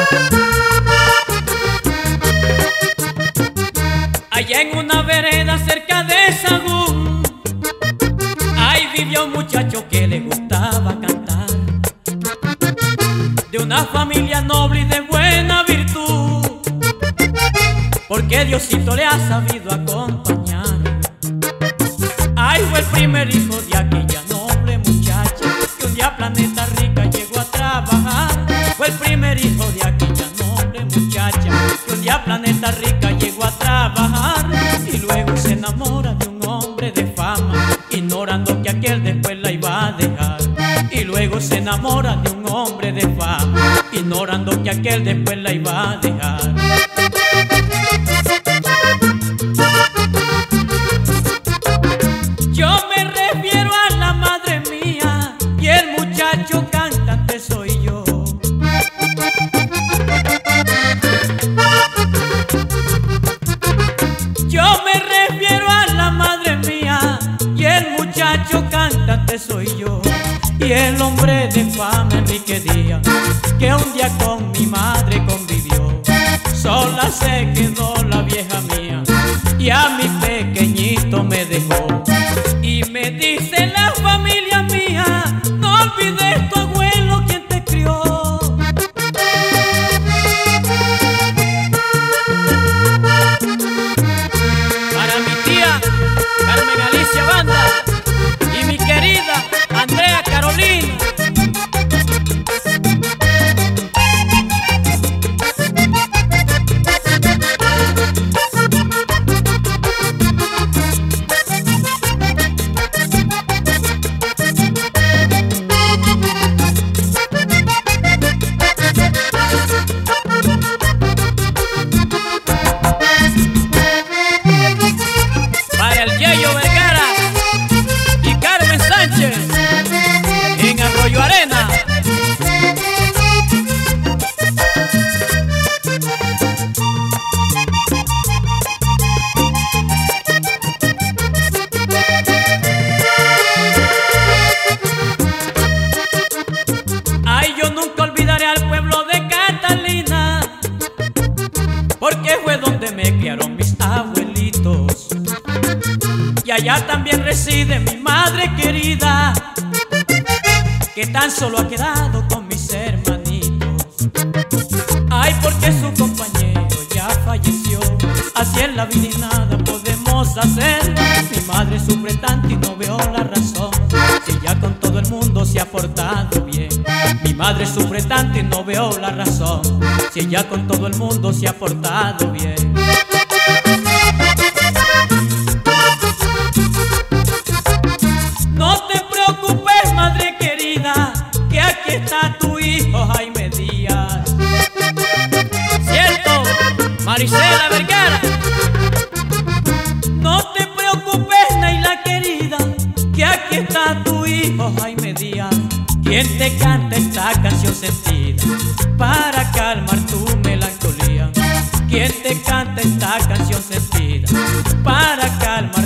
Allá en una vereda cerca de Sagún, ahí vivió un muchacho que le gustaba cantar, de una familia noble y de buena virtud, porque Diosito le ha sabido acompañar. Ay, fue el primer hijo de aquella noble muchacha que un día a Planeta Rica llegó a trabajar. Fue el primer hijo de aquella noble muchacha que un día a Planeta Rica llegó a trabajar. Y luego se enamora de un hombre de fama, ignorando que aquel después la iba a dejar. Y luego se enamora de un hombre de fama, ignorando que aquel después la iba a dejar. Yo me refiero a la madre mía y el muchacho cantante soy yo. Yo me refiero a la madre mía y el muchacho cantante soy yo. Y el hombre de fama Enrique Díaz, que un día con mi madre convivió. Sola se quedó la vieja mía y a mi pequeñito me dejó. Y me dice la familia mía, no olvides tu abuelo quien te crió. Para mi tía Carmen Alicia Banda y mi querida Andrea Carolina. Para el Yeyo Vergara y Carmen Sánchez en Arroyo Arena. Ay, yo nunca olvidaré al pueblo de Catalina, porque fue donde me criaron mis abuelitos. Y allá también reside mi madre querida, que tan solo ha quedado con mis hermanitos. Ay, porque su compañero ya falleció, así en la vida y nada podemos hacer. Mi madre sufre tanto y no veo la razón, si ya con todo el mundo se ha portado bien. Mi madre sufre tanto y no veo la razón, si ya con todo el mundo se ha portado bien. No te preocupes, madre querida, que aquí está tu hijo Jaime Díaz. ¿Cierto, Marisela Vergara? No te preocupes, Naila querida, que aquí está tu hijo Jaime Díaz, quien te canta esta canción sentida para calmar tu melancolía. Quien te canta esta canción sentida para calmar